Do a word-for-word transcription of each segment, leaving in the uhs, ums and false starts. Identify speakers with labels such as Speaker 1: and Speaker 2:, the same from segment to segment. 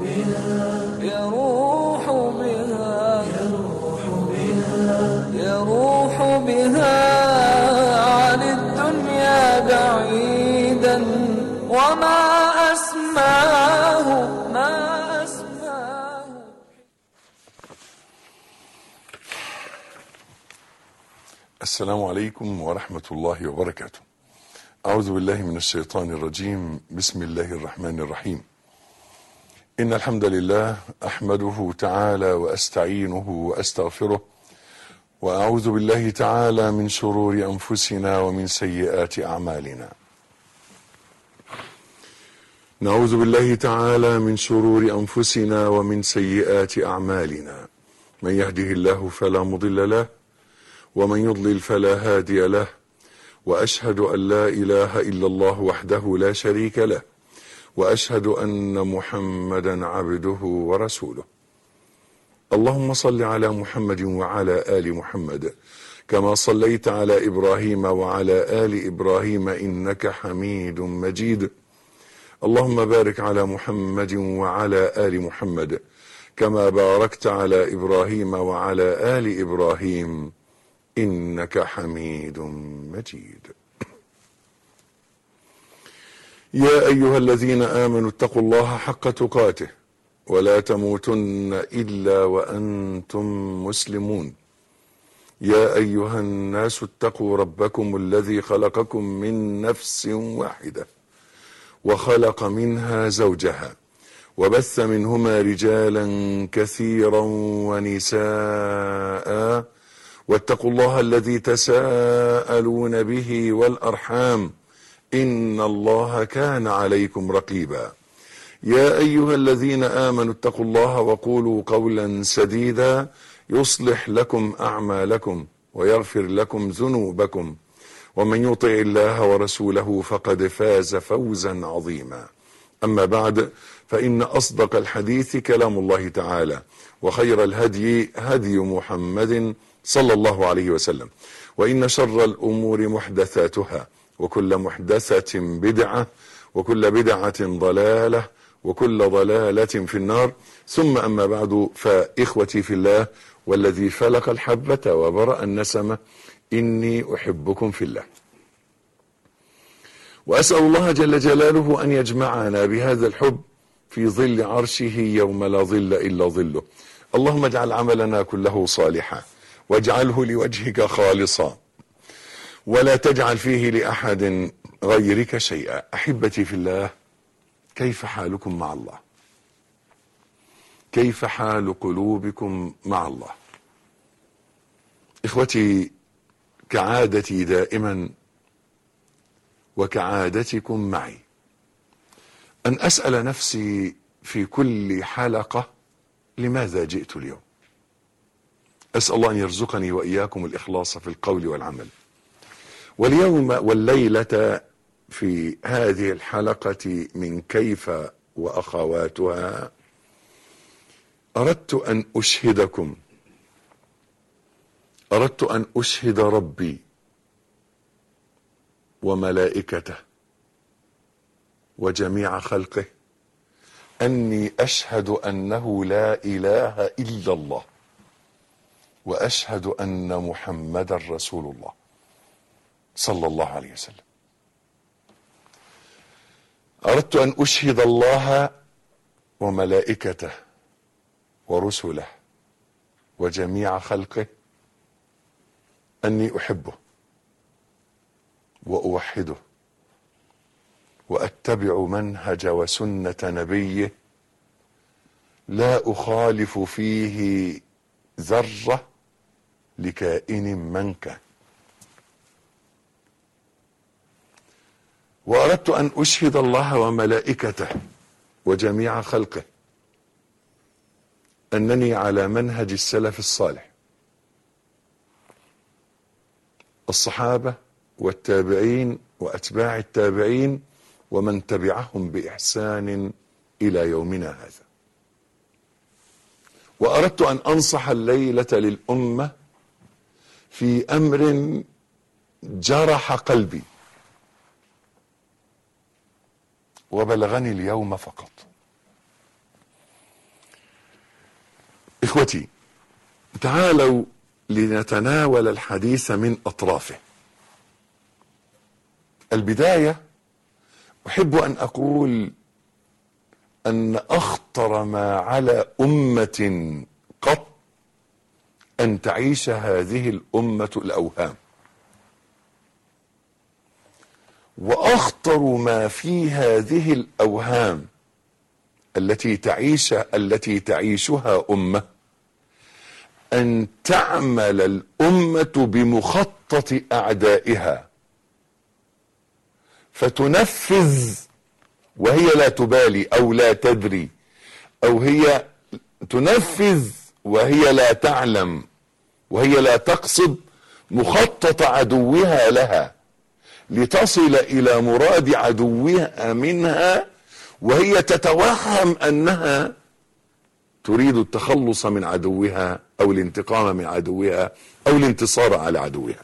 Speaker 1: يروح بها يروح بها عن الدنيا بعيدا. وما أسماه ما أسماه.
Speaker 2: السلام عليكم ورحمة الله وبركاته. أعوذ بالله من الشيطان الرجيم. بسم الله الرحمن الرحيم. إن الحمد لله أحمده تعالى وأستعينه وأستغفره، وأعوذ بالله تعالى من شرور أنفسنا ومن سيئات أعمالنا. نعوذ بالله تعالى من شرور أنفسنا ومن سيئات أعمالنا. من يهده الله فلا مضل له، ومن يضلل فلا هادي له، وأشهد أن لا إله إلا الله وحده لا شريك له، وأشهد أن محمدا عبده ورسوله. اللهم صل على محمد وعلى آل محمد كما صليت على إبراهيم وعلى آل إبراهيم إنك حميد مجيد. اللهم بارك على محمد وعلى آل محمد كما باركت على إبراهيم وعلى آل إبراهيم إنك حميد مجيد. يا أيها الذين آمنوا اتقوا الله حق تقاته ولا تموتن إلا وأنتم مسلمون. يا أيها الناس اتقوا ربكم الذي خلقكم من نفس واحدة وخلق منها زوجها وبث منهما رجالا كثيرا ونساء، واتقوا الله الذي تساءلون به والأرحام إن الله كان عليكم رقيبا. يا أيها الذين آمنوا اتقوا الله وقولوا قولا سديدا يصلح لكم أعمالكم ويغفر لكم ذنوبكم، ومن يطع الله ورسوله فقد فاز فوزا عظيما. أما بعد، فإن أصدق الحديث كلام الله تعالى، وخير الهدي هدي محمد صلى الله عليه وسلم، وإن شر الأمور محدثاتها، وكل محدثة بدعة، وكل بدعة ضلالة، وكل ضلالة في النار. ثم أما بعد، فإخوتي في الله والذي فلق الحبة وبرأ النسمة، إني أحبكم في الله، وأسأل الله جل جلاله أن يجمعنا بهذا الحب في ظل عرشه يوم لا ظل إلا ظله. اللهم اجعل عملنا كله صالحا، واجعله لوجهك خالصا، ولا تجعل فيه لأحد غيرك شيئا. أحبتي في الله، كيف حالكم مع الله؟ كيف حال قلوبكم مع الله؟ إخوتي، كعادتي دائما وكعادتكم معي أن أسأل نفسي في كل حلقة لماذا جئت اليوم؟ أسأل الله أن يرزقني وإياكم الإخلاص في القول والعمل. واليوم والليلة في هذه الحلقة من كيف وأخواتها أردت أن أشهدكم أردت أن أشهد ربي وملائكته وجميع خلقه أني أشهد أنه لا إله إلا الله، وأشهد أن محمدا رسول الله صلى الله عليه وسلم. أردت أن أشهد الله وملائكته ورسله وجميع خلقه أني أحبه وأوحده وأتبع منهج وسنة نبيه، لا أخالف فيه ذرة لكائن من كان. وأردت أن أشهد الله وملائكته وجميع خلقه أنني على منهج السلف الصالح، الصحابة والتابعين وأتباع التابعين ومن تبعهم بإحسان إلى يومنا هذا. وأردت أن أنصح الليلة للأمة في أمر جرح قلبي وبلغني اليوم فقط. إخوتي، تعالوا لنتناول الحديث من أطرافه. البداية أحب أن أقول أن أخطر ما على أمة قط أن تعيش هذه الأمة الأوهام، وأخطر ما في هذه الأوهام التي تعيش التي تعيشها أمة أن تعمل الأمة بمخطط أعدائها فتنفذ وهي لا تبالي أو لا تدري، أو هي تنفذ وهي لا تعلم وهي لا تقصد مخطط عدوها لها لتصل إلى مراد عدوها منها، وهي تتوهم أنها تريد التخلص من عدوها أو الانتقام من عدوها أو الانتصار على عدوها.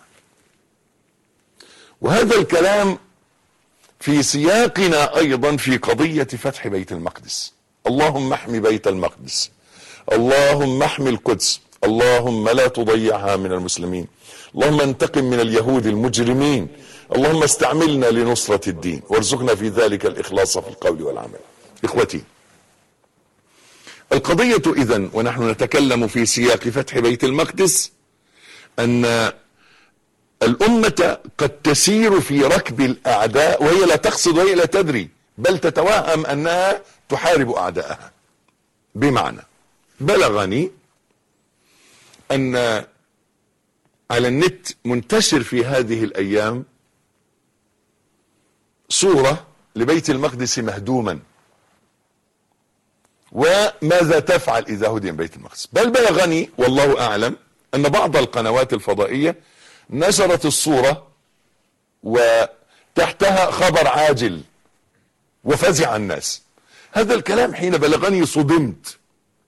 Speaker 2: وهذا الكلام في سياقنا أيضا في قضية فتح بيت المقدس. اللهم احمي بيت المقدس، اللهم احمي القدس، اللهم لا تضيعها من المسلمين، اللهم انتقم من اليهود المجرمين، اللهم استعملنا لنصرة الدين وارزقنا في ذلك الإخلاص في القول والعمل. إخوتي، القضية إذن ونحن نتكلم في سياق فتح بيت المقدس أن الأمة قد تسير في ركب الأعداء وهي لا تقصد وهي لا تدري، بل تتوهم أنها تحارب أعداءها. بمعنى، بلغني أن على النت منتشر في هذه الأيام صورة لبيت المقدس مهدوما، وماذا تفعل إذا هدم بيت المقدس. بل بلغني والله أعلم أن بعض القنوات الفضائية نشرت الصورة وتحتها خبر عاجل وفزع الناس. هذا الكلام حين بلغني صدمت.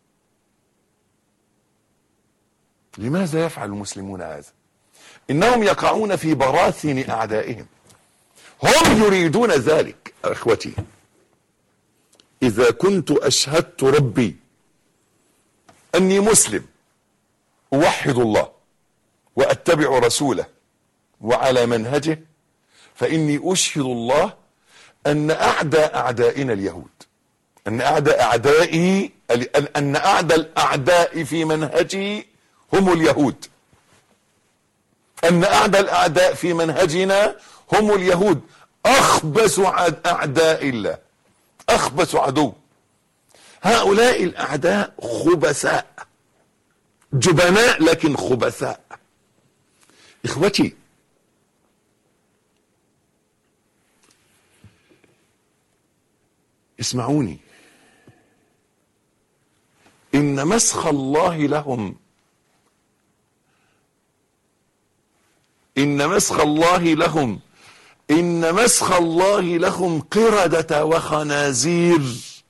Speaker 2: لماذا يفعل المسلمون هذا؟ إنهم يقعون في براثن أعدائهم، هم يريدون ذلك. أخوتي، إذا كنت أشهدت ربي أني مسلم أوحد الله وأتبع رسوله وعلى منهجه، فإني أشهد الله أن أعداء أعدائنا اليهود، أن أعداء أعدائي أن أعداء الأعداء في منهجي هم اليهود، أن أعداء الأعداء في منهجنا هم اليهود، أخبث أعداء الله، أخبث عدو. هؤلاء الأعداء خبثاء، جبناء لكن خبثاء. إخوتي، اسمعوني، إن مسخ الله لهم إن مسخ الله لهم إن مسخ الله لهم قردة وخنازير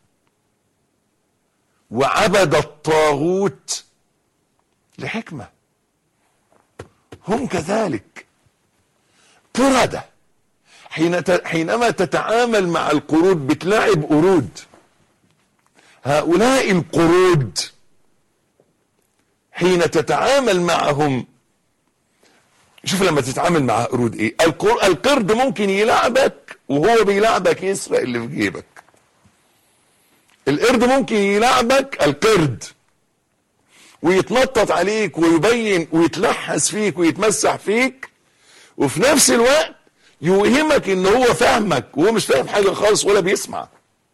Speaker 2: وعبد الطاغوت لحكمة. هم كذلك قردة. حين حينما تتعامل مع القرود بتلاعب قرود. هؤلاء القرود حين تتعامل معهم، شوف لما تتعامل مع قرود ايه، القرد ممكن يلعبك وهو بيلعبك يسرق اللي في جيبك. القرد ممكن يلعبك القرد ويتنطط عليك ويبين ويتلحس فيك ويتمسح فيك، وفي نفس الوقت يوهمك ان هو فاهمك وهو مش فاهم حاجة خالص ولا بيسمع.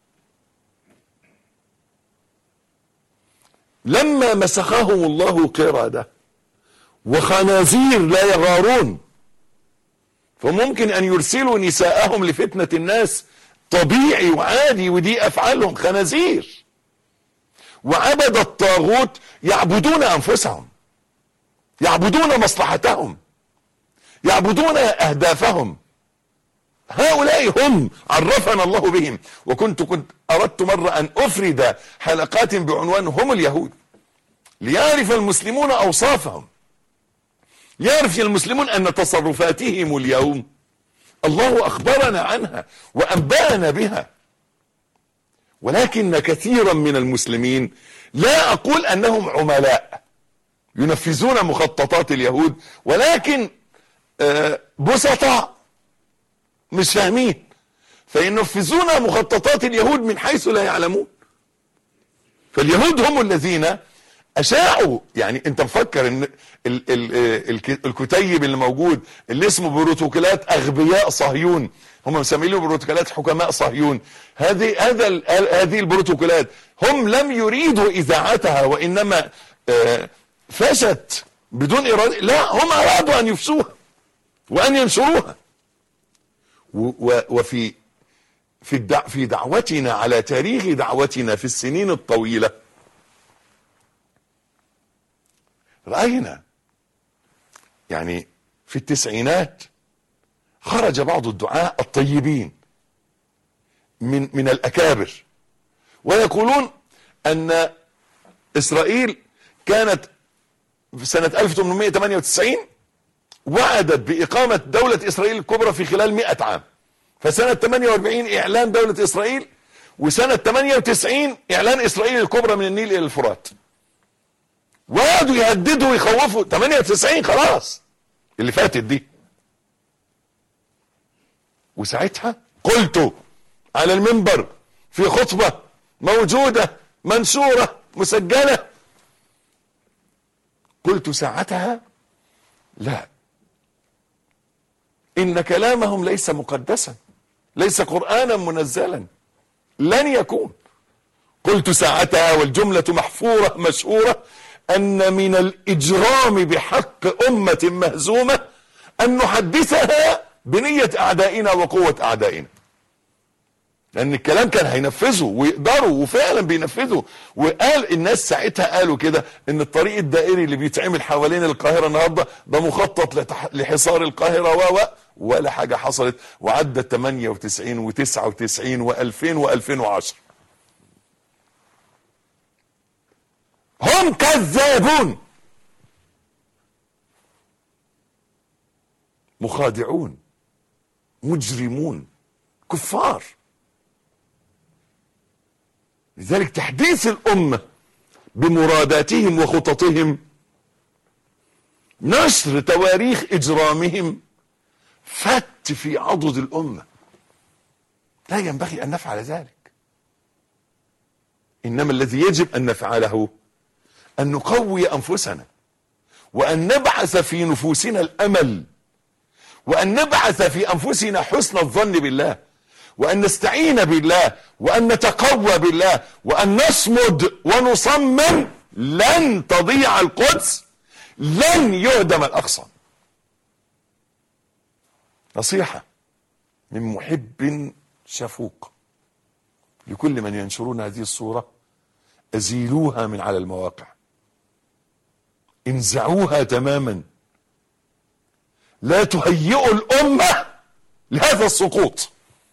Speaker 2: لما مسخهم الله قردة وخنازير لا يغارون، فممكن ان يرسلوا نساءهم لفتنة الناس، طبيعي وعادي، ودي افعالهم، خنازير. وعبد الطاغوت يعبدون انفسهم، يعبدون مصلحتهم، يعبدون اهدافهم. هؤلاء هم عرفنا الله بهم. وكنت كنت اردت مرة ان افرد حلقات بعنوان هم اليهود، ليعرف المسلمون اوصافهم، يعرف المسلمون ان تصرفاتهم اليوم الله اخبرنا عنها وانبأنا بها، ولكن كثيرا من المسلمين، لا اقول انهم عملاء ينفذون مخططات اليهود، ولكن بسطاء مش فاهمين، فينفذون مخططات اليهود من حيث لا يعلمون. فاليهود هم الذين اشاعوا، يعني انت مفكر ان ال ال ال الكتيب اللي موجود اللي اسمه بروتوكولات اغبياء صهيون، هم مسمينه بروتوكولات حكماء صهيون، هذه هذا هذه البروتوكولات هم لم يريدوا اذاعتها، وانما آه فشت بدون اراده. لا، هم ارادوا ان يفسوها وان ينشروها. وفي في الدع في دعوتنا، على تاريخ دعوتنا في السنين الطويله، رأينا يعني في التسعينات خرج بعض الدعاة الطيبين من من الأكابر ويقولون أن إسرائيل كانت في سنة ألف وثمانمائة وثمانية وتسعين وعدت بإقامة دولة إسرائيل الكبرى في خلال مئة عام، فسنة ثمانية وأربعين إعلان دولة إسرائيل، وسنة ثمانية وتسعين إعلان إسرائيل الكبرى من النيل إلى الفرات. وقعدوا يهددوا ويخوفوا. ثمانية وتسعين خلاص اللي فاتت دي. وساعتها قلت على المنبر في خطبة موجودة منشورة مسجلة، قلت ساعتها: لا، إن كلامهم ليس مقدسا، ليس قرآنا منزلا، لن يكون. قلت ساعتها والجملة محفورة مشهورة: أن من الإجرام بحق أمة مهزومة أن نحدثها بنية أعدائنا وقوة أعدائنا. لأن الكلام كان هينفذوا ويقدروا، وفعلا بينفذوا. وقال الناس ساعتها قالوا كده إن الطريق الدائري اللي بيتعمل حوالين القاهرة النهاردة ده مخطط لحصار القاهرة و ولا حاجة حصلت، وعدت ثمانية وتسعين وتسعة وتسعين وألفين وألفين وعشرة. هم كذابون مخادعون مجرمون كفار. لذلك تحديث الأمة بمراداتهم وخططهم، نشر تواريخ إجرامهم، فت في عضد الأمة. لا ينبغي أن نفعل ذلك. إنما الذي يجب أن نفعله أن نقوي أنفسنا، وأن نبعث في نفوسنا الأمل، وأن نبعث في أنفسنا حسن الظن بالله، وأن نستعين بالله، وأن نتقوى بالله، وأن نصمد ونصمم. لن تضيع القدس، لن يهدم الأقصى. نصيحة من محب شفوق لكل من ينشرون هذه الصورة: أزيلوها من على المواقع، انزعوها تماما، لا تهيئوا الأمة لهذا السقوط.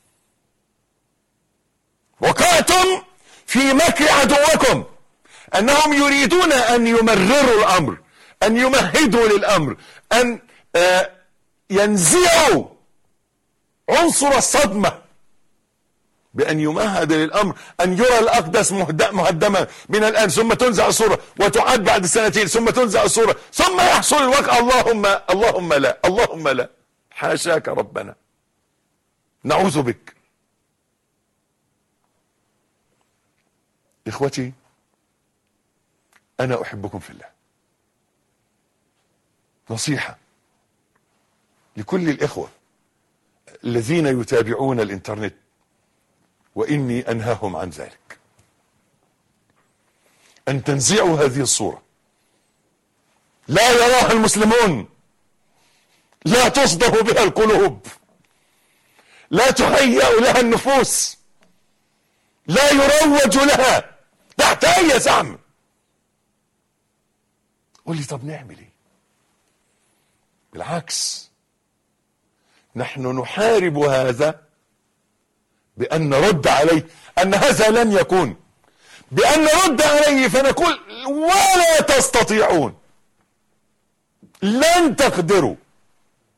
Speaker 2: وقعتم في مكر عدوكم، أنهم يريدون أن يمرروا الأمر، أن يمهدوا للأمر، أن آه ينزعوا عنصر الصدمة بأن يمهد للأمر، أن يرى الأقدس مهدما من الآن، ثم تنزع الصورة وتعاد بعد سنتين، ثم تنزع الصورة، ثم يحصل الواقع. اللهم اللهم لا، اللهم لا، حاشاك ربنا، نعوذ بك. إخوتي، أنا أحبكم في الله. نصيحة لكل الإخوة الذين يتابعون الإنترنت، وإني أنهاهم عن ذلك، أن تنزعوا هذه الصورة، لا يراها المسلمون، لا تصدر بها القلوب، لا تهيأ لها النفوس، لا يروج لها تحت أي زعم. قل لي طب نعمل ايه؟ بالعكس، نحن نحارب هذا بأن نرد عليه أن هذا لن يكون، بأن نرد عليه فنقول: ولا تستطيعون، لن تقدروا.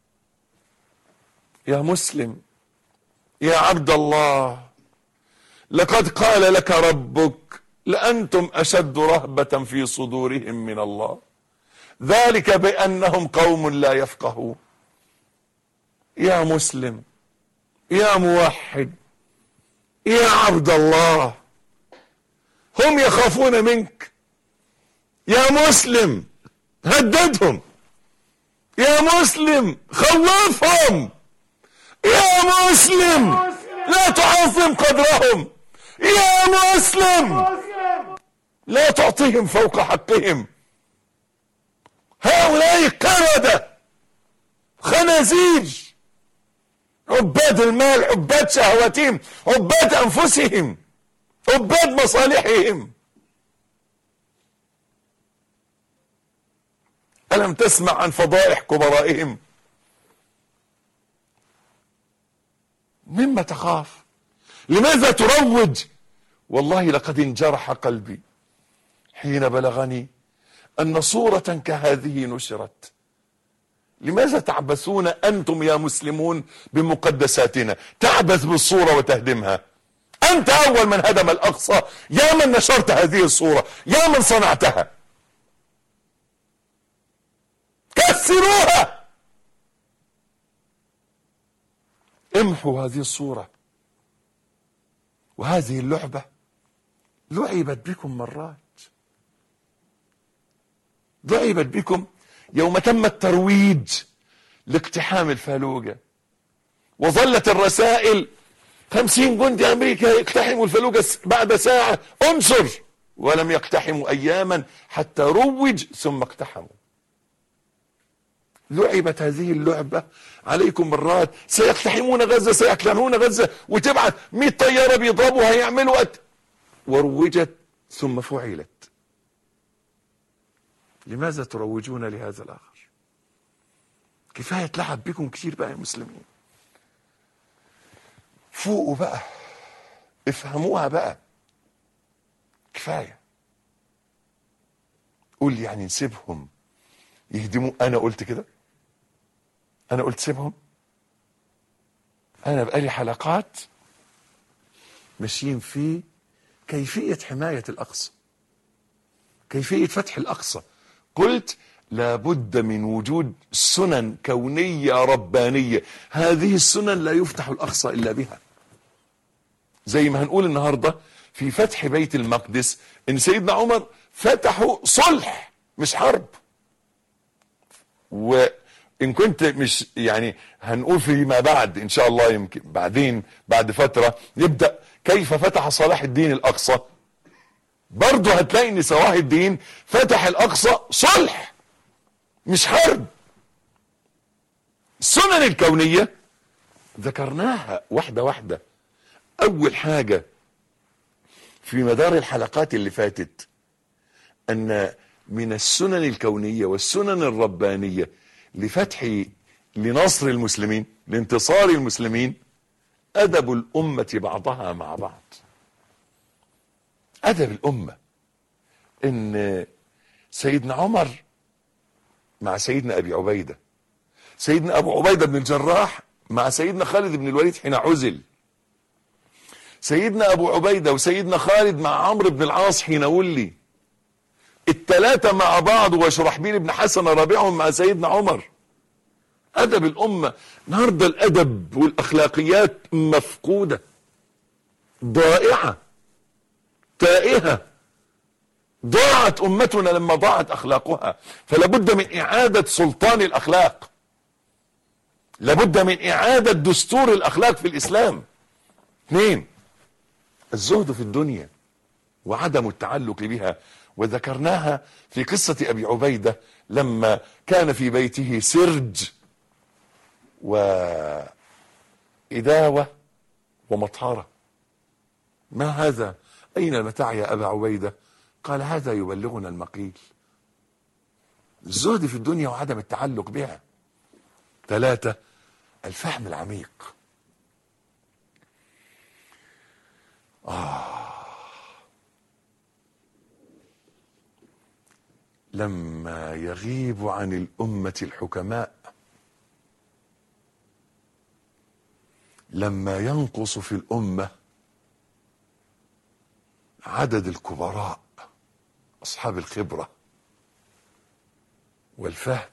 Speaker 2: يا مسلم، يا عبد الله، لقد قال لك ربك لأنتم أشد رهبة في صدورهم من الله ذلك بأنهم قوم لا يفقهون. يا مسلم، يا موحد، يا عبد الله، هم يخافون منك. يا مسلم هددهم، يا مسلم خوفهم، يا مسلم لا تعظم قدرهم، يا مسلم لا تعطيهم فوق حقهم. هؤلاء قردة خنازير، عباد المال، عباد شهواتهم، عباد أنفسهم، عباد مصالحهم. ألم تسمع عن فضائح كبرائهم؟ مما تخاف؟ لماذا تروج؟ والله لقد انجرح قلبي حين بلغني أن صورة كهذه نشرت. لماذا تعبثون أنتم يا مسلمون بمقدساتنا؟ تعبث بالصورة وتهدمها. أنت أول من هدم الأقصى، يا من نشرت هذه الصورة، يا من صنعتها. كسروها، امحوا هذه الصورة. وهذه اللعبة لعبت بكم مرات، لعبت بكم يوم تم الترويج لاقتحام الفلوجة، وظلت الرسائل خمسين جندي أمريكا يقتحموا الفلوجة بعد ساعة، انصر، ولم يقتحموا أياما حتى روج ثم اقتحموا. لعبت هذه اللعبة عليكم مرات. سيقتحمون غزة، سيقتلعون غزة، وتبعت مئة طيارة بيضربوا، هيعملوا أت... وروجت ثم فعلت. لماذا تروجون لهذا الآخر؟ كفاية لعب بكم كتير بقى يا مسلمين. فوقوا بقى، افهموها بقى، كفاية. قول يعني نسيبهم يهدموا؟ أنا قلت كده؟ أنا قلت سيبهم؟ أنا بقالي حلقات ماشيين في كيفية حماية الأقصى، كيفية فتح الأقصى. قلت لابد من وجود سنن كونية ربانية، هذه السنن لا يفتح الأقصى إلا بها. زي ما هنقول النهاردة في فتح بيت المقدس إن سيدنا عمر فتحوا صلح مش حرب. وإن كنت مش يعني هنقول فيما بعد إن شاء الله، يمكن بعدين بعد فترة يبدأ كيف فتح صلاح الدين الأقصى، برضه هتلاقي ان صلاح الدين فتح الأقصى صلح مش حرب. السنن الكونية ذكرناها واحدة واحدة. أول حاجة في مدار الحلقات اللي فاتت أن من السنن الكونية والسنن الربانية لفتح لنصر المسلمين، لانتصار المسلمين، أدب الأمة بعضها مع بعض. أدب الأمة إن سيدنا عمر مع سيدنا أبي عبيدة، سيدنا أبو عبيدة بن الجراح مع سيدنا خالد بن الوليد حين عزل، سيدنا أبو عبيدة وسيدنا خالد مع عمرو بن العاص حين ولي، الثلاثة مع بعض، وشرحبيل بن حسن رابعهم مع سيدنا عمر. أدب الأمة. النهارده الأدب والأخلاقيات مفقودة، ضائعة، تائهة. ضاعت أمتنا لما ضاعت أخلاقها، فلابد من إعادة سلطان الأخلاق، لابد من إعادة دستور الأخلاق في الإسلام. اثنين، الزهد في الدنيا وعدم التعلق بها، وذكرناها في قصة أبي عبيدة لما كان في بيته سرج وإداوة ومطهرة. ما هذا؟ أين المتاع يا أبا عبيدة؟ قال هذا يبلغنا المقيل. الزهد في الدنيا وعدم التعلق بها. ثلاثة، الفهم العميق. آه لما يغيب عن الأمة الحكماء، لما ينقص في الأمة عدد الكبراء اصحاب الخبرة والفهم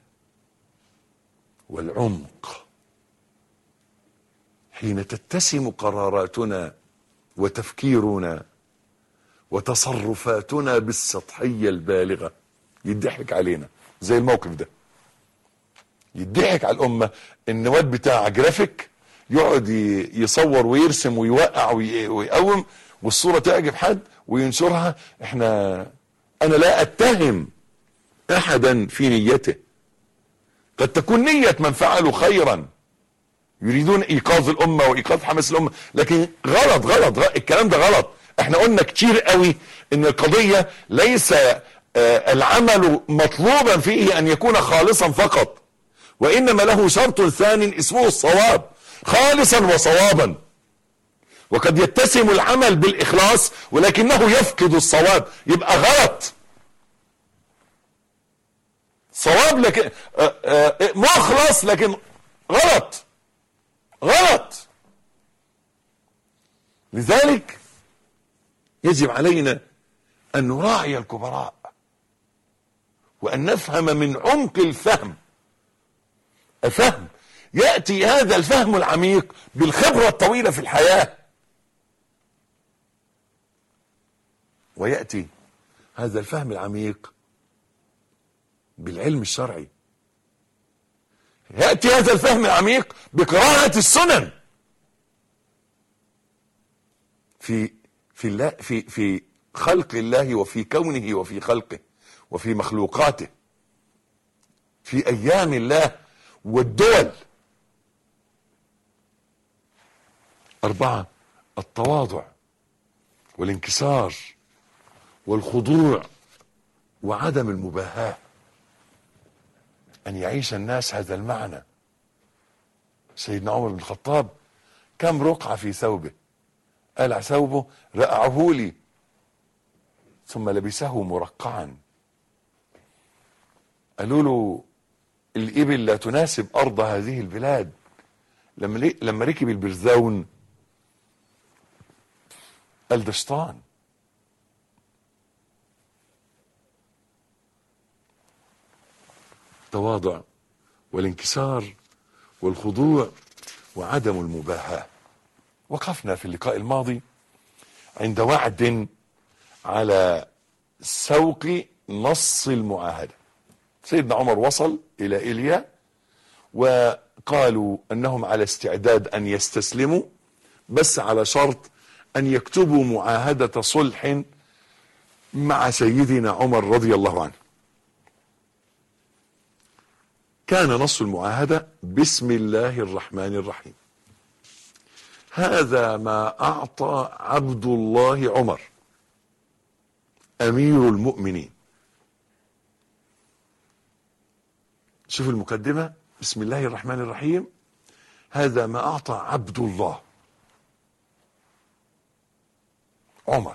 Speaker 2: والعمق حين تتسم قراراتنا وتفكيرنا وتصرفاتنا بالسطحية البالغة يضحك علينا. زي الموقف ده يضحك على الأمة، ان واد بتاع جرافيك يقعد يصور ويرسم ويوقع ويقوم والصورة تعجب حد وينشرها. احنا انا لا اتهم احدا في نيته، قد تكون نية من فعلوا خيرا يريدون ايقاظ الامة وايقاظ حماس الامة، لكن غلط غلط, غلط. الكلام ده غلط. احنا قلنا كتير قوي ان القضية ليس آه العمل مطلوبا فيه ان يكون خالصا فقط، وانما له شرط ثاني اسمه الصواب، خالصا وصوابا. وقد يتسم العمل بالاخلاص ولكنه يفقد الصواب، يبقى غلط. صواب لكن آه آه مخلص لكن غلط غلط. لذلك يجب علينا ان نراعي الكبراء وان نفهم من عمق الفهم. الفهم يأتي هذا الفهم العميق بالخبرة الطويلة في الحياة، ويأتي هذا الفهم العميق بالعلم الشرعي، يأتي هذا الفهم العميق بقراءة السنن في في الله في في خلق الله وفي كونه وفي خلقه وفي مخلوقاته، في أيام الله والدول. أربعة: التواضع والانكسار والخضوع وعدم المباهاة، أن يعيش الناس هذا المعنى. سيدنا عمر بن الخطاب كم رقعة في ثوبه، قلع ثوبه رقعه لي ثم لبسه مرقعا. قالوا له الإبل لا تناسب أرض هذه البلاد. لما لما ركب البرزاون قال ده شيطان. التواضع والانكسار والخضوع وعدم المباهاة. وقفنا في اللقاء الماضي عند وعد على سوق نص المعاهدة. سيدنا عمر وصل إلى إيليا وقالوا أنهم على استعداد أن يستسلموا، بس على شرط أن يكتبوا معاهدة صلح مع سيدنا عمر رضي الله عنه. كان نص المعاهدة: بسم الله الرحمن الرحيم. هذا ما أعطى عبد الله عمر أمير المؤمنين. شوف المقدمة: بسم الله الرحمن الرحيم، هذا ما أعطى عبد الله عمر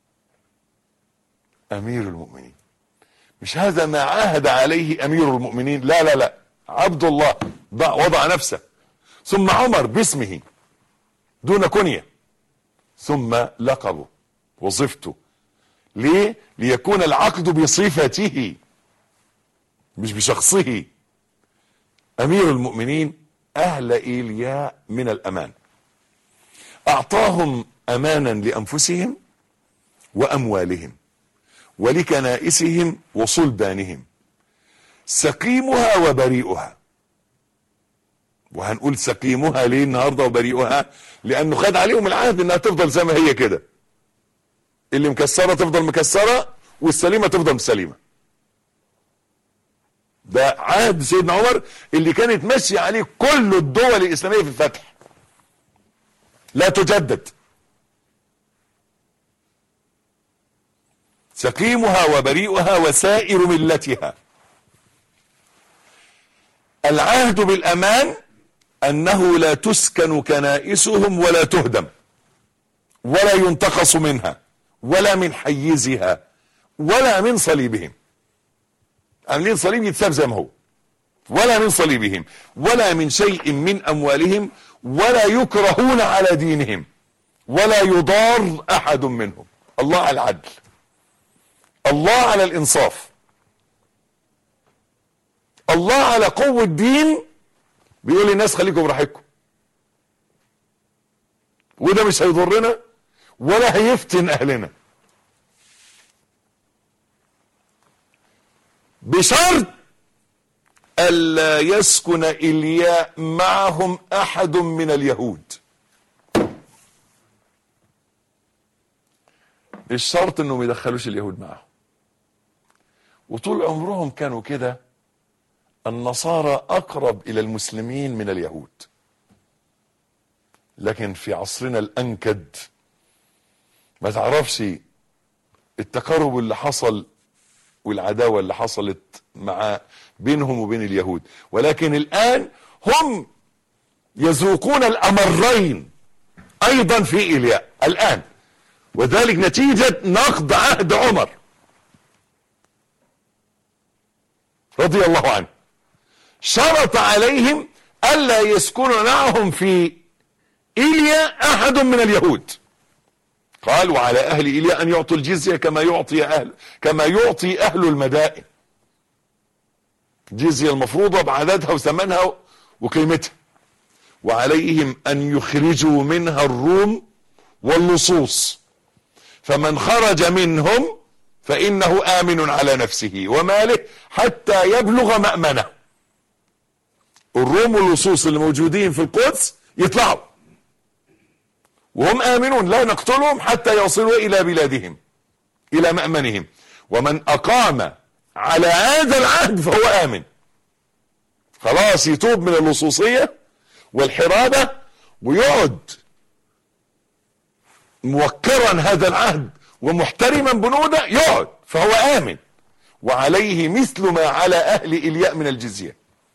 Speaker 2: أمير المؤمنين. مش هذا ما عاهد عليه أمير المؤمنين، لا لا لا، عبد الله وضع نفسه، ثم عمر باسمه دون كنية، ثم لقبه وظيفته. ليه؟ ليكون العقد بصفته مش بشخصه. أمير المؤمنين أهل إيلياء من الأمان، أعطاهم أمانا لأنفسهم وأموالهم ولكنائسهم وصلبانهم، سقيمها وبريئها. وهنقول سقيمها ليه النهارده وبريئها؟ لأنه خد عليهم العهد إنها تفضل زي ما هي كده، اللي مكسرة تفضل مكسرة والسليمة تفضل سليمة. ده عهد سيدنا عمر اللي كانت ماشية عليه كل الدول الإسلامية في الفتح، لا تجدد. سقيمها وبريئها وسائر ملتها. العهد بالأمان أنه لا تسكن كنائسهم ولا تهدم ولا ينتقص منها ولا من حيزها ولا من صليبهم. عاملين صليب يتساب زي ما هو، ولا من صليبهم ولا من شيء من أموالهم، ولا يكرهون على دينهم ولا يضار أحد منهم. الله على العدل، الله على الانصاف، الله على قوة دين. بيقول للناس خليكم براحتكم، وده مش هيضرنا ولا هيفتن اهلنا، بشرط ألا يسكن إلياء معهم أحد من اليهود. الشرط انهم يدخلوش اليهود معهم. وطول عمرهم كانوا كده، النصارى اقرب الى المسلمين من اليهود، لكن في عصرنا الانكد ما تعرفش التقارب اللي حصل والعداوة اللي حصلت مع بينهم وبين اليهود، ولكن الان هم يذوقون الامرين ايضا في إيلياء الان، وذلك نتيجة نقض عهد عمر رضي الله عنه. شرط عليهم ألا يسكن معهم في إيلياء أحد من اليهود. قال وعلى أهل إيلياء أن يعطوا الجزية كما يعطي أهل كما يعطي أهل المدائن. الجزية المفروضة بعددها وثمنها وقيمتها. وعليهم أن يخرجوا منها الروم واللصوص، فمن خرج منهم فإنه آمن على نفسه وماله حتى يبلغ مأمنه. الروم واللصوص اللي موجودين في القدس يطلعوا وهم آمنون، لا نقتلهم حتى يصلوا إلى بلادهم إلى مأمنهم. ومن أقام على هذا العهد فهو آمن، خلاص يتوب من اللصوصية والحرابة ويقعد موقرا هذا العهد ومحترما بنوده، يقعد فهو آمن. وعليه مثل ما على أهل إيلياء من الجزية.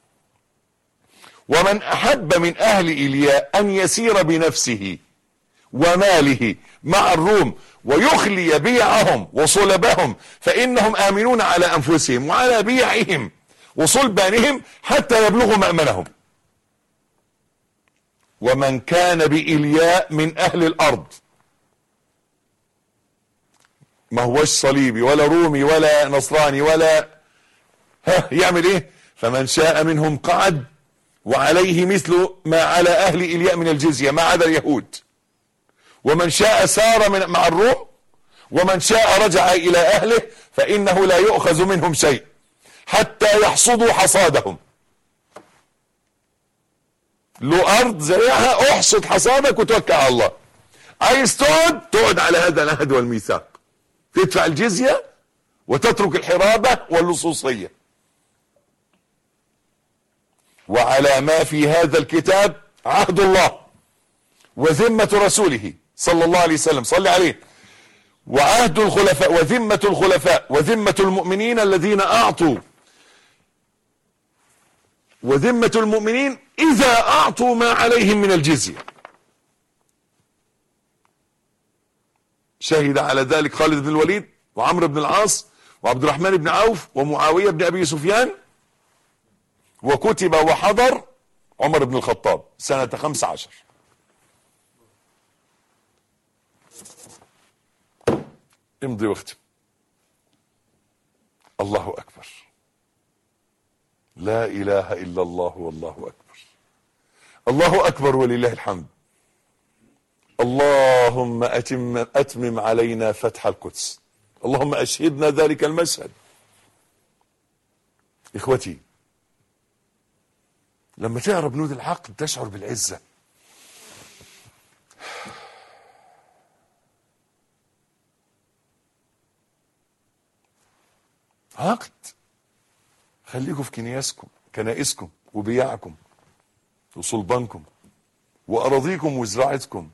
Speaker 2: ومن أحب من أهل إيلياء أن يسير بنفسه وماله مع الروم ويخلي بيعهم وصلبهم فإنهم آمنون على أنفسهم وعلى بيعهم وصلبانهم حتى يبلغوا مأمنهم. ومن كان بإيلياء من أهل الأرض، ما هوش صليبي ولا رومي ولا نصراني ولا ها، يعمل ايه؟ فمن شاء منهم قعد وعليه مثل ما على أهل إيلياء من الجزية ما عدا اليهود. ومن شاء سار من مع الروم، ومن شاء رجع إلى أهله فإنه لا يؤخذ منهم شيء حتى يحصدوا حصادهم. له أرض زرعها، احصد حصادك وتوكل على الله. عايز تقعد تقعد على هذا العهد والميثاق، تدفع الجزية وتترك الحرابة واللصوصية. وعلى ما في هذا الكتاب عهد الله وذمة رسوله صلى الله عليه وسلم، صلي عليه، وعهد الخلفاء وذمة الخلفاء وذمة المؤمنين الذين أعطوا، وذمة المؤمنين إذا أعطوا ما عليهم من الجزية. شهد على ذلك خالد بن الوليد وعمرو بن العاص وعبد الرحمن بن عوف ومعاوية بن أبي سفيان، وكتب وحضر عمر بن الخطاب سنة خمس عشر. امضي واختم. الله أكبر، لا إله إلا الله والله أكبر، الله أكبر ولله الحمد. اللهم أتم أتمم علينا فتح القدس، اللهم أشهدنا ذلك المشهد. إخوتي، لما تقرا بنود العقد تشعر بالعزة. عقد، خليكم في كنياسكم كنائسكم وبيعكم وصلبانكم وأراضيكم وزراعتكم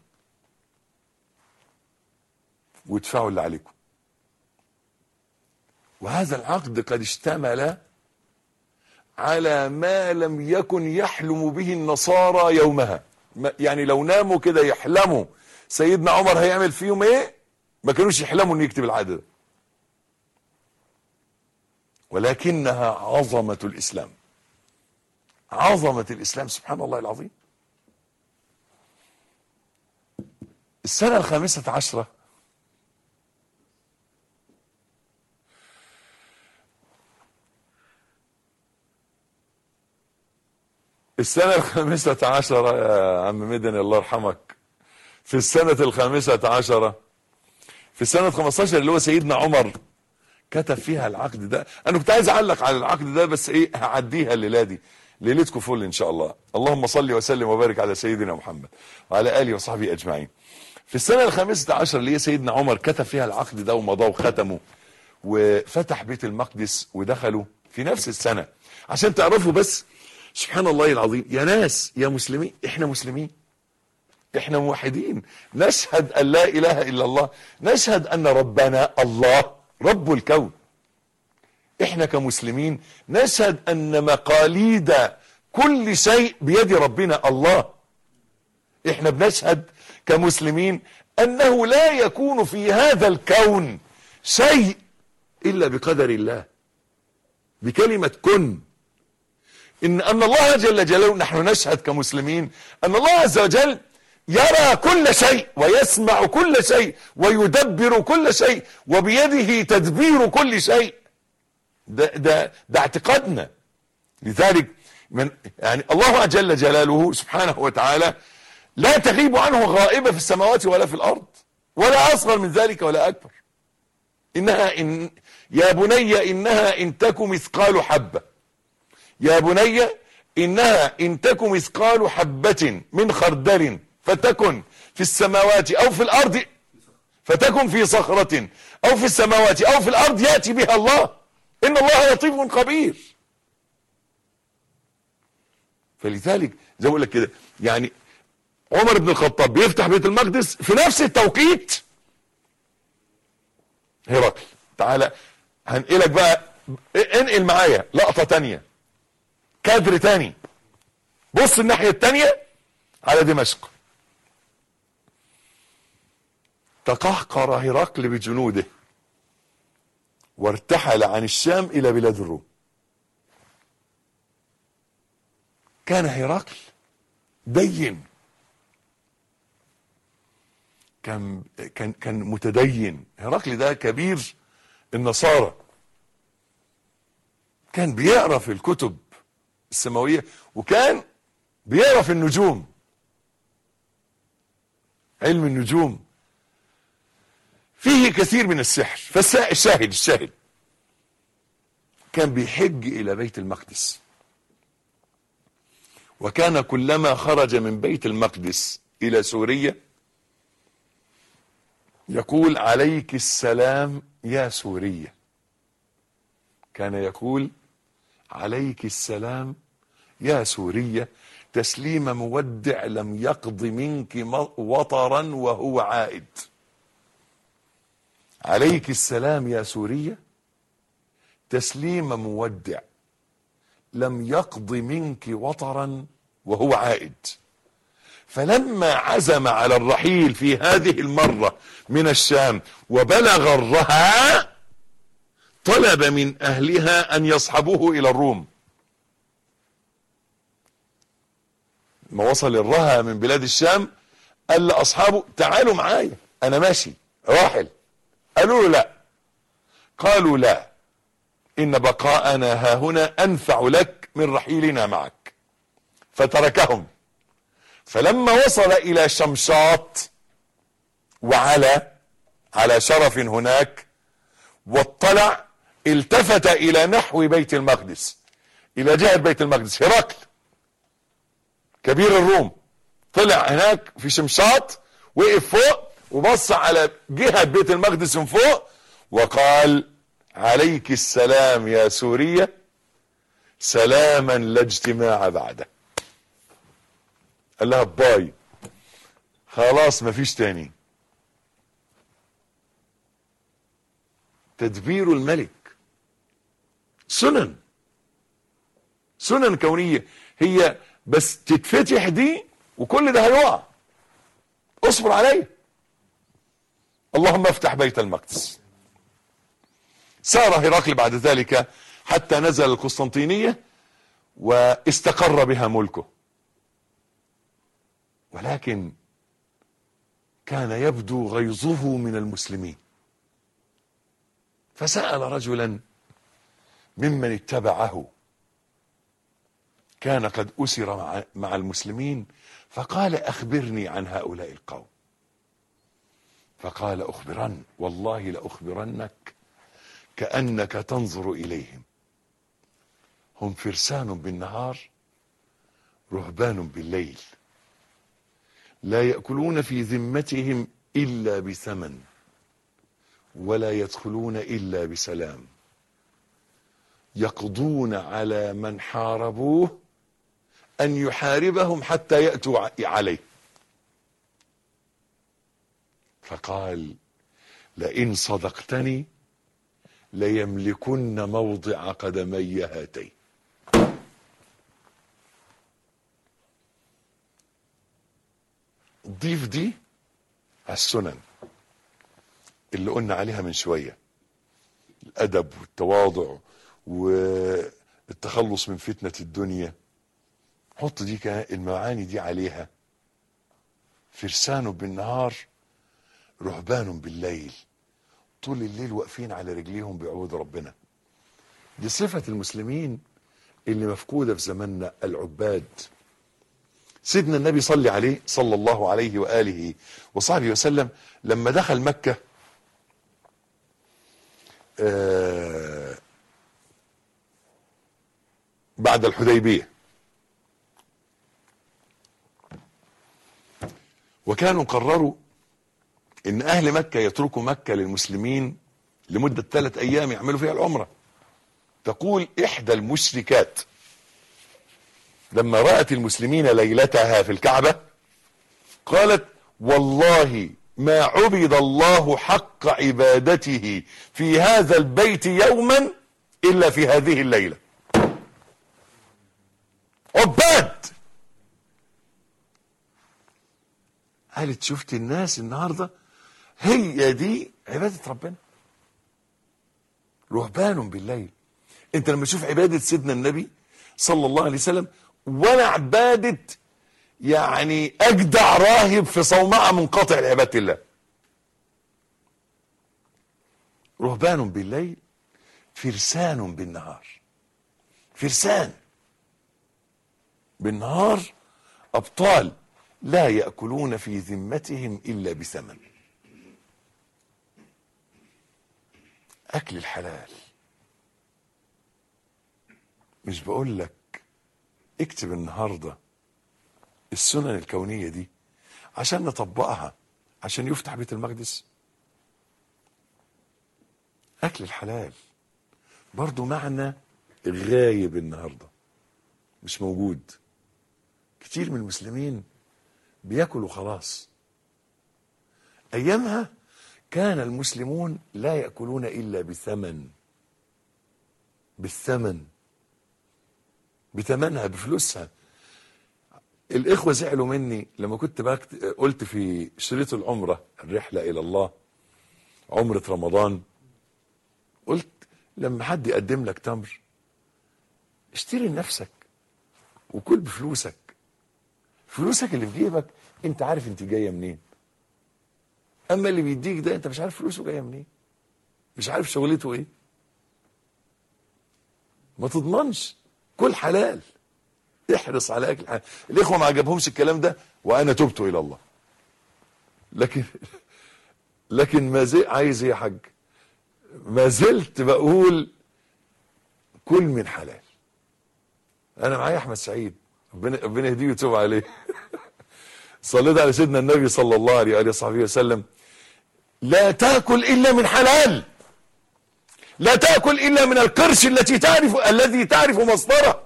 Speaker 2: وادفعوا اللي عليكم. وهذا العقد قد اشتمل على ما لم يكن يحلم به النصارى يومها. يعني لو ناموا كده يحلموا سيدنا عمر هيعمل فيهم ايه، ما كانوش يحلموا انه يكتب العقد ده. ولكنها عظمة الإسلام، عظمة الإسلام، سبحان الله العظيم. السنة الخامسة عشرة السنة الخامسة عشرة يا عم مدني الله يرحمك، في السنة الخامسة عشرة، في السنة خمستاشر اللي هو سيدنا عمر كتب فيها العقد ده. انا كنت عايز اعلق على العقد ده بس ايه، هعديها الليله دي، ليلتكم فل ان شاء الله. اللهم صل وسلم وبارك على سيدنا محمد وعلى اله وصحبه اجمعين. في السنه الخامسه عشر اللي هي سيدنا عمر كتب فيها العقد ده ومضاه وختمه وفتح بيت المقدس ودخلوا في نفس السنه. عشان تعرفوا بس سبحان الله العظيم يا ناس يا مسلمين، احنا مسلمين، احنا موحدين، نشهد ان لا اله الا الله، نشهد ان ربنا الله رب الكون. احنا كمسلمين نشهد ان مقاليد كل شيء بيد ربنا الله. احنا بنشهد كمسلمين انه لا يكون في هذا الكون شيء الا بقدر الله، بكلمة كن. ان ان الله جل جلاله، نحن نشهد كمسلمين ان الله عز وجل يرى كل شيء ويسمع كل شيء ويدبر كل شيء وبيده تدبير كل شيء. ده ده ده اعتقادنا. لذلك من يعني الله جل جلاله سبحانه وتعالى لا تغيب عنه غائبة في السماوات ولا في الارض، ولا اصغر من ذلك ولا اكبر. انها إن يا بني انها ان تك مثقال حبة، يا بني انها ان تك مثقال حبة من خردل فتكن في السماوات او في الارض، فتكن في صخرة او في السماوات او في الارض يأتي بها الله، ان الله لطيف خبير. فلذلك زي ما بقول لك كده، يعني عمر بن الخطاب بيفتح بيت المقدس في نفس التوقيت هرقل. تعالى هنقلك بقى، انقل معايا لقطة تانية، كادر تاني، بص الناحية التانية على دمشق. تقهقر هرقل بجنوده وارتحل عن الشام الى بلاد الروم. كان هرقل دين، كان كان كان متدين. هرقل ده كبير النصارى، كان بيقرا في الكتب السماويه وكان بيقرا في النجوم، علم النجوم فيه كثير من السحر. فالشاهد الشاهد كان بيحج الى بيت المقدس، وكان كلما خرج من بيت المقدس الى سوريا يقول عليك السلام يا سوريا. كان يقول عليك السلام يا سوريا تسليم مودع لم يقض منك وطرا وهو عائد. عليك السلام يا سوريا تسليم مودع لم يقض منك وطرا وهو عائد. فلما عزم على الرحيل في هذه المرة من الشام وبلغ الرها طلب من أهلها أن يصحبوه إلى الروم. ما وصل الرها من بلاد الشام قال لأصحابه تعالوا معايا أنا ماشي راحل. قالوا له لا، قالوا لا، إن بقاءنا ها هنا أنفع لك من رحيلنا معك. فتركهم. فلما وصل إلى شمشاط وعلى على شرف هناك واطلع التفت إلى نحو بيت المقدس، إلى جهة بيت المقدس. هرقل كبير الروم طلع هناك في شمشاط، وقف فوق وبص على جهة بيت المقدس من فوق وقال عليك السلام يا سوريا سلاما لا اجتماع بعده. قال لها باي، خلاص مفيش تاني. تدبير الملك سنن سنن كونية هي بس تتفتح دي وكل ده هيقع. اصبر عليه. اللهم افتح بيت المقدس. سار هرقل بعد ذلك حتى نزل القسطنطينية واستقر بها ملكه، ولكن كان يبدو غيظه من المسلمين، فسأل رجلا ممن اتبعه كان قد أسر مع, مع المسلمين، فقال أخبرني عن هؤلاء القوم. فقال أخبرن، والله لأخبرنك كأنك تنظر إليهم، هم فرسان بالنهار رهبان بالليل، لا يأكلون في ذمتهم إلا بثمن، ولا يدخلون إلا بسلام، يقضون على من حاربوه أن يحاربهم حتى يأتوا عليه. فقال لئن صدقتني ليملكن موضع قدمي هاتين. ضيف دي السنن اللي قلنا عليها من شوية، الأدب والتواضع والتخلص من فتنة الدنيا، حط دي المعاني دي عليها. فرسان بالنهار رهبان بالليل، طول الليل واقفين على رجليهم بيعبدوا ربنا. دي صفة المسلمين اللي مفقودة في زماننا، العباد. سيدنا النبي صلى عليه صلى الله عليه وآله وصحبه وسلم لما دخل مكة آه بعد الحديبية، وكانوا قرروا ان اهل مكة يتركوا مكة للمسلمين لمدة ثلاث ايام يعملوا فيها العمرة. تقول احدى المشركات لما رأت المسلمين ليلتها في الكعبة قالت والله ما عبد الله حق عبادته في هذا البيت يوما الا في هذه الليلة. عباد. قالت شفت الناس النهاردة، هي دي عبادة ربنا، رهبان بالليل. انت لما تشوف عبادة سيدنا النبي صلى الله عليه وسلم ولا عبادة يعني اجدع راهب في صومعة منقطع لعبادة الله. رهبان بالليل فرسان بالنهار، فرسان بالنهار ابطال لا يأكلون في ذمتهم الا بثمن. اكل الحلال. مش بقول لك اكتب النهاردة السنن الكونية دي عشان نطبقها عشان يفتح بيت المقدس؟ اكل الحلال برضو معنى غايب النهاردة، مش موجود. كتير من المسلمين بياكلوا خلاص. ايامها كان المسلمون لا يأكلون الا بثمن، بالثمن، بثمنها، بفلوسها. الاخوة زعلوا مني لما كنت قلت في شريط العمرة الرحلة الى الله عمرة رمضان، قلت لما حد يقدم لك تمر اشتري لنفسك وكل بفلوسك. فلوسك اللي في جيبك انت عارف انت جايه منين، اما اللي بيديك ده انت مش عارف فلوسه جايه منين، مش عارف شغلته ايه. ما تضمنش. كل حلال، احرص على اكل حلال. الاخوه ما عجبهمش الكلام ده وانا تبت الى الله، لكن لكن ما زي عايز ايه يا حاج؟ ما زلت بقول كل من حلال. انا معايا احمد سعيد، ربنا ربنا يهديه ويتوب عليه. صليت على سيدنا النبي صلى الله عليه واله وصحبه وسلم. لا تاكل الا من حلال، لا تاكل الا من القرش التي تعرف الذي تعرف مصدره.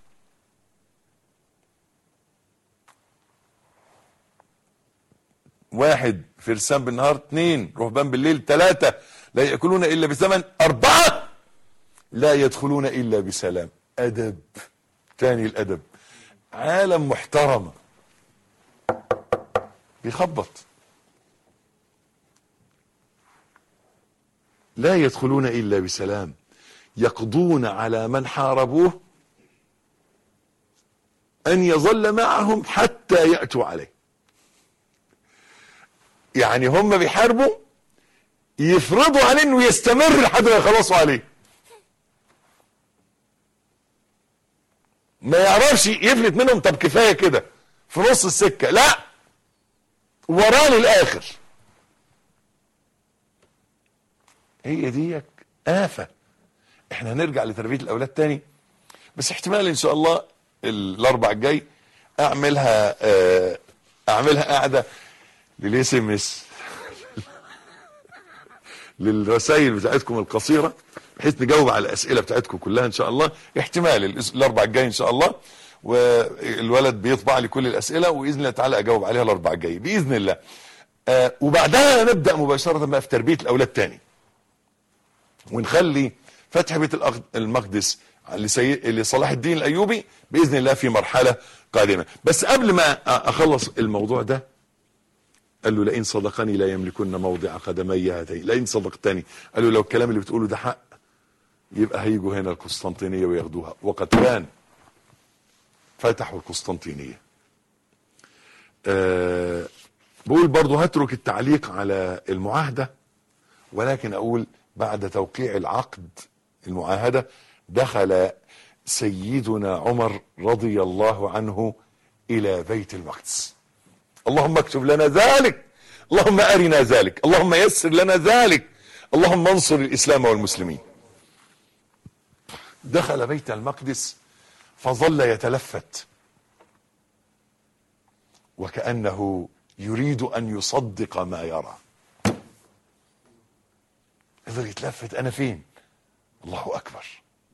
Speaker 2: واحد فرسان بالنهار، اثنين رهبان بالليل، ثلاثة لا يأكلون إلا بثمن، أربعة لا يدخلون إلا بسلام. أدب. تاني الأدب. عالم محترم بيخبط. لا يدخلون إلا بسلام، يقضون على من حاربوه أن يظل معهم حتى يأتوا عليه. يعني هم بيحاربوا يفرضوا عليه انه يستمر لحد ما يخلصوا عليه. ما يعرفش يفلت منهم. طب كفايه كده في نص السكه، لا، وراه للاخر. هي ديك آفة. احنا هنرجع لتربية الاولاد تاني، بس احتمال ان شاء الله الاربع الجاي اعملها اه اعملها قاعدة للاس ام اس للرسائل بتاعتكم القصيرة، بحيث نجاوب على الاسئلة بتاعتكم كلها ان شاء الله. احتمال الاربع الجاي ان شاء الله، والولد بيطبع لي كل الاسئلة، واذن الله تعالى اجاوب عليها الاربع الجاي باذن الله. اه وبعدها نبدأ مباشرة بقى في تربية الاولاد تاني، ونخلي فتح بيت المقدس لصلاح الدين الايوبي باذن الله في مرحله قادمه. بس قبل ما اخلص الموضوع ده، قال له لئن صدقني لا يملكن موضع قدمي هاتين، لئن صدقتني. قال له لو الكلام اللي بتقوله ده حق، يبقى هيجوا هنا القسطنطينيه وياخدوها. وقد كان فتحوا القسطنطينيه. أه بقول برضو هترك التعليق على المعاهده، ولكن اقول بعد توقيع العقد المعاهدة دخل سيدنا عمر رضي الله عنه إلى بيت المقدس. اللهم اكتب لنا ذلك، اللهم أرنا ذلك، اللهم يسر لنا ذلك، اللهم انصر الإسلام والمسلمين. دخل بيت المقدس فظل يتلفت وكأنه يريد أن يصدق ما يرى. يفضل يتلفت، انا فين؟ الله اكبر،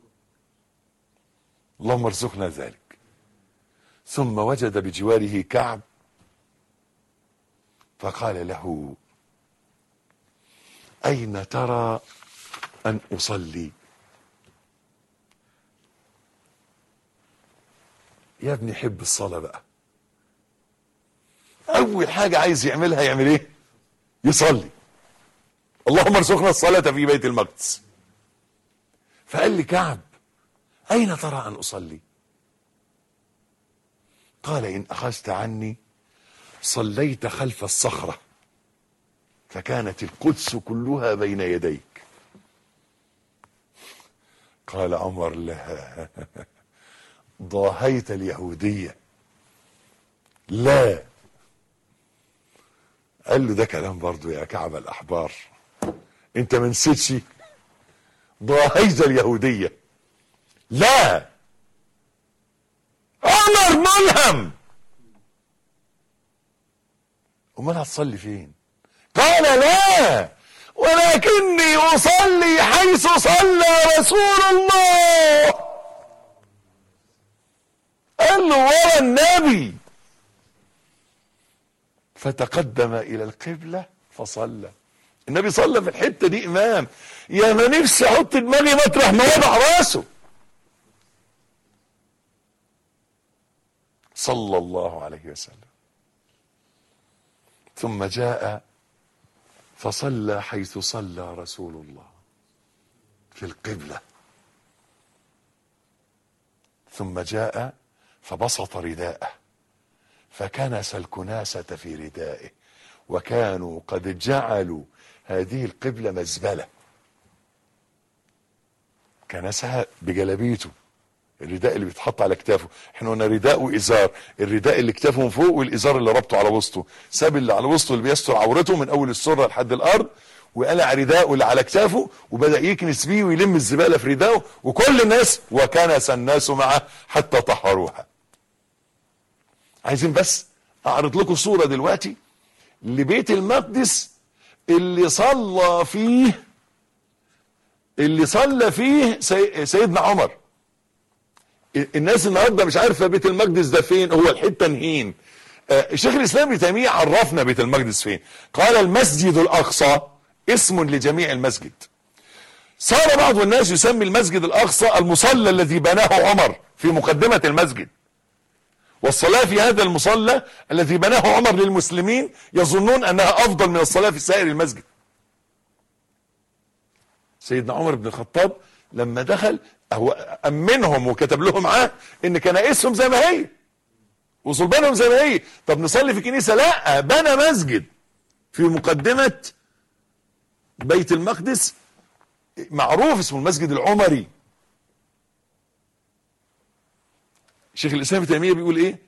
Speaker 2: اللهم ارزقنا ذلك. ثم وجد بجواره كعب فقال له اين ترى ان اصلي؟ يا ابني حب الصلاة بقى. اول حاجة عايز يعملها يعمل ايه؟ يصلي. اللهم ارزقنا الصلاة في بيت المقدس. فقال لي كعب اين ترى ان اصلي؟ قال ان اخذت عني صليت خلف الصخرة فكانت القدس كلها بين يديك. قال عمر لا، ضاهيت اليهودية. لا. قال له ده كلام برضو يا كعب الاحبار، انت ما نسيتش ضاهيت اليهودية. لا، عمر ملهم. امال هتصلي فين؟ قال لا، ولكني اصلي حيث صلى رسول الله. قال له ورا النبي. فتقدم الى القبلة فصلى. النبي صلى في الحتة دي امام. يا ما نفسي احط دماغي مطرح ما وضع راسه صلى الله عليه وسلم. ثم جاء فصلى حيث صلى رسول الله في القبلة. ثم جاء فبسط رداءه فكنس الكناسة في ردائه، وكانوا قد جعلوا هذه القبلة مزبلة. كنسها بجلبيته، الرداء اللي بيتحط على كتافه. احنا قلنا رداء وازار، الرداء اللي كتافه من فوق والازار اللي ربطه على وسطه. ساب اللي على وسطه اللي بيستر عورته من اول السره لحد الارض، وقلع رداءه اللي على كتافه وبدا يكنس بيه ويلم الزباله في رداءه. وكل الناس وكنس الناس معه حتى طهروها. عايزين بس اعرض لكم صوره دلوقتي لبيت المقدس اللي صلى فيه اللي صلى فيه سي... سيدنا عمر. الناس النهارده مش عارفه بيت المقدس ده فين، هو الحته نهين. آه الشيخ الاسلام ابن تيميه عرفنا بيت المقدس فين. قال المسجد الاقصى اسم لجميع المسجد. صار بعض الناس يسمي المسجد الاقصى المصلى الذي بناه عمر في مقدمه المسجد، والصلاه في هذا المصلى الذي بناه عمر للمسلمين يظنون انها افضل من الصلاه في سائر المسجد. سيدنا عمر بن الخطاب لما دخل هو امنهم وكتب لهم معاه ان كنائسهم زي ما هي وصلبانهم زي ما هي. طب نصلي في كنيسه؟ لا، بنى مسجد في مقدمه بيت المقدس معروف اسمه المسجد العمري. شيخ الاسلام ابن تيمية بيقول ايه؟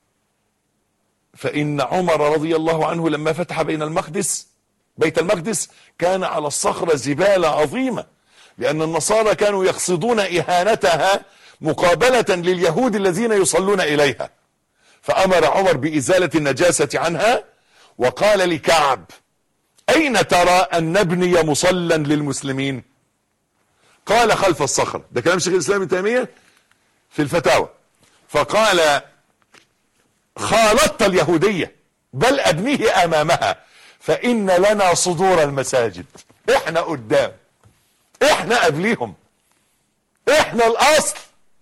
Speaker 2: فان عمر رضي الله عنه لما فتح بين المقدس بيت المقدس كان على الصخرة زبالة عظيمة، لان النصارى كانوا يقصدون اهانتها مقابلة لليهود الذين يصلون اليها، فامر عمر بازالة النجاسة عنها، وقال لكعب: اين ترى ان نبني مصلى للمسلمين؟ قال: خلف الصخرة. ده كلام شيخ الاسلام ابن تيمية في الفتاوى. فقال: خالطت اليهودية، بل ابنيه امامها، فان لنا صدور المساجد. احنا قدام، احنا قبليهم، احنا الاصل.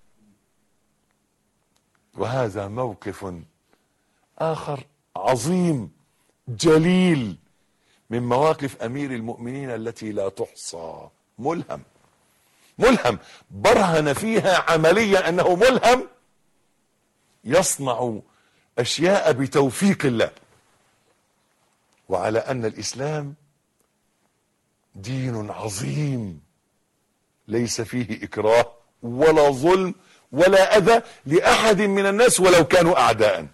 Speaker 2: وهذا موقف اخر عظيم جليل من مواقف امير المؤمنين التي لا تحصى. ملهم ملهم برهن فيها عمليا انه ملهم، يصنع اشياء بتوفيق الله، وعلى ان الاسلام دين عظيم ليس فيه اكراه ولا ظلم ولا اذى لاحد من الناس ولو كانوا اعداء.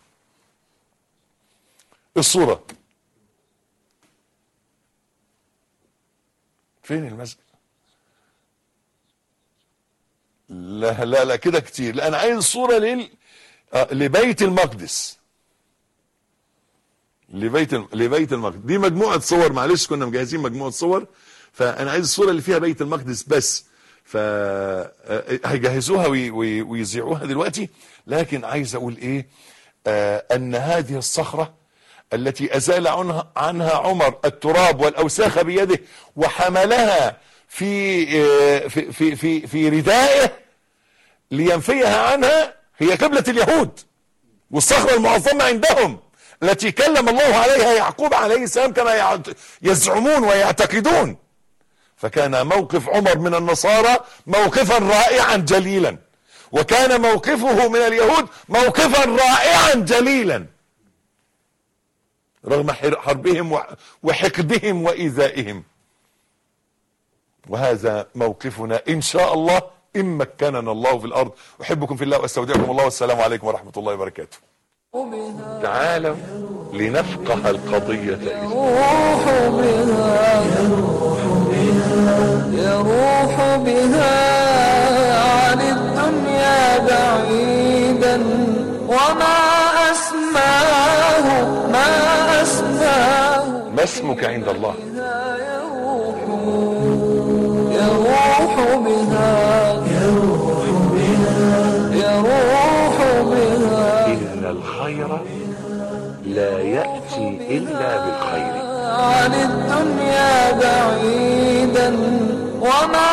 Speaker 2: الصورة فين؟ المسجد؟ لا لا لا كده كتير. لا، انا عايز الصورة لل... آه لبيت المقدس. لبيت لبيت المقدس دي مجموعة صور، معلش كنا مجهزين مجموعة صور، فانا عايز الصورة اللي فيها بيت المقدس بس، فهيجهزوها ويذيعوها دلوقتي. لكن عايز اقول ايه؟ آه ان هذه الصخرة التي ازال عنها, عنها عمر التراب والاوساخ بيده وحملها في آه في في في, في ردائه لينفيها عنها، هي قبلة اليهود والصخرة المعظمة عندهم التي كلم الله عليها يعقوب عليه السلام كما يزعمون ويعتقدون. فكان موقف عمر من النصارى موقفا رائعا جليلا، وكان موقفه من اليهود موقفا رائعا جليلا رغم حربهم وحقدهم وإيذائهم. وهذا موقفنا إن شاء الله إن مكننا الله في الأرض. أحبكم في الله وأستودعكم الله، والسلام عليكم ورحمة الله وبركاته. تعالوا لنفقه القضية.
Speaker 1: يروح بها يروح بها عن الدنيا بعيدا، وما أسماه ما أسماه.
Speaker 2: ما اسمك عند الله؟
Speaker 1: يروح يروح بها يروح بها يروح بها.
Speaker 2: إن الخير لا يأتي إلا بالخير.
Speaker 1: عن الدنيا بعيدا، وما